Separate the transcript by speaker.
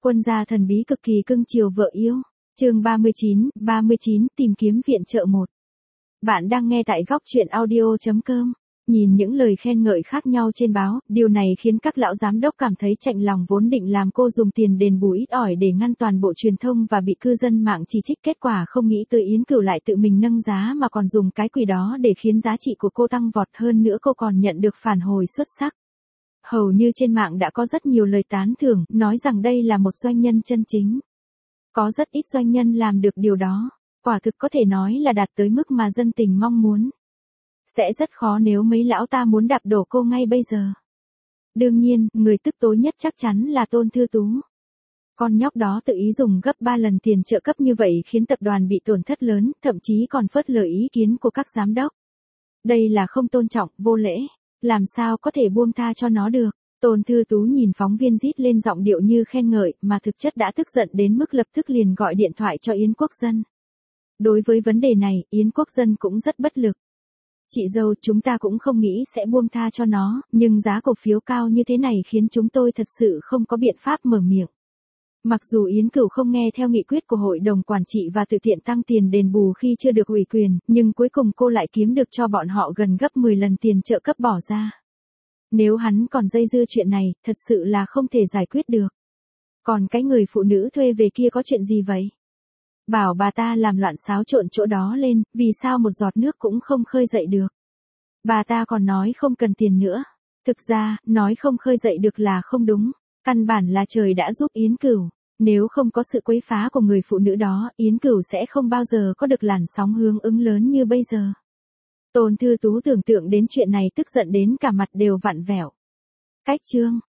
Speaker 1: Quân gia thần bí cực kỳ cưng chiều vợ yêu. Chương 39, tìm kiếm viện trợ 1. Bạn đang nghe tại góc truyện audio.com. Nhìn những lời khen ngợi khác nhau trên báo, điều này khiến các lão giám đốc cảm thấy chạnh lòng, vốn định làm cô dùng tiền đền bù ít ỏi để ngăn toàn bộ truyền thông và bị cư dân mạng chỉ trích, kết quả không nghĩ tới Yến Cửu lại tự mình nâng giá mà còn dùng cái quỷ đó để khiến giá trị của cô tăng vọt, hơn nữa cô còn nhận được phản hồi xuất sắc. Hầu như trên mạng đã có rất nhiều lời tán thưởng, nói rằng đây là một doanh nhân chân chính. Có rất ít doanh nhân làm được điều đó, quả thực có thể nói là đạt tới mức mà dân tình mong muốn. Sẽ rất khó nếu mấy lão ta muốn đạp đổ cô ngay bây giờ. Đương nhiên, người tức tối nhất chắc chắn là Tôn Thư Tú. Con nhóc đó tự ý dùng gấp 3 lần tiền trợ cấp như vậy khiến tập đoàn bị tổn thất lớn, thậm chí còn phớt lờ ý kiến của các giám đốc. Đây là không tôn trọng, vô lễ. Làm sao có thể buông tha cho nó được? Tôn Thư Tú nhìn phóng viên rít lên giọng điệu như khen ngợi, mà thực chất đã tức giận đến mức lập tức liền gọi điện thoại cho Yến Quốc Dân. Đối với vấn đề này, Yến Quốc Dân cũng rất bất lực. Chị dâu, chúng ta cũng không nghĩ sẽ buông tha cho nó, nhưng giá cổ phiếu cao như thế này khiến chúng tôi thật sự không có biện pháp mở miệng. Mặc dù Yến Cửu không nghe theo nghị quyết của hội đồng quản trị và tự tiện tăng tiền đền bù khi chưa được ủy quyền, nhưng cuối cùng cô lại kiếm được cho bọn họ gần gấp 10 lần tiền trợ cấp bỏ ra. Nếu hắn còn dây dưa chuyện này, thật sự là không thể giải quyết được. Còn cái người phụ nữ thuê về kia có chuyện gì vậy? Bảo bà ta làm loạn xáo trộn chỗ đó lên, vì sao một giọt nước cũng không khơi dậy được. Bà ta còn nói không cần tiền nữa. Thực ra, nói không khơi dậy được là không đúng. Căn bản là trời đã giúp Yến Cửu. Nếu không có sự quấy phá của người phụ nữ đó, Yến Cửu sẽ không bao giờ có được làn sóng hướng ứng lớn như bây giờ. Tôn Thư Tú tưởng tượng đến chuyện này tức giận đến cả mặt đều vặn vẹo. Cách chương.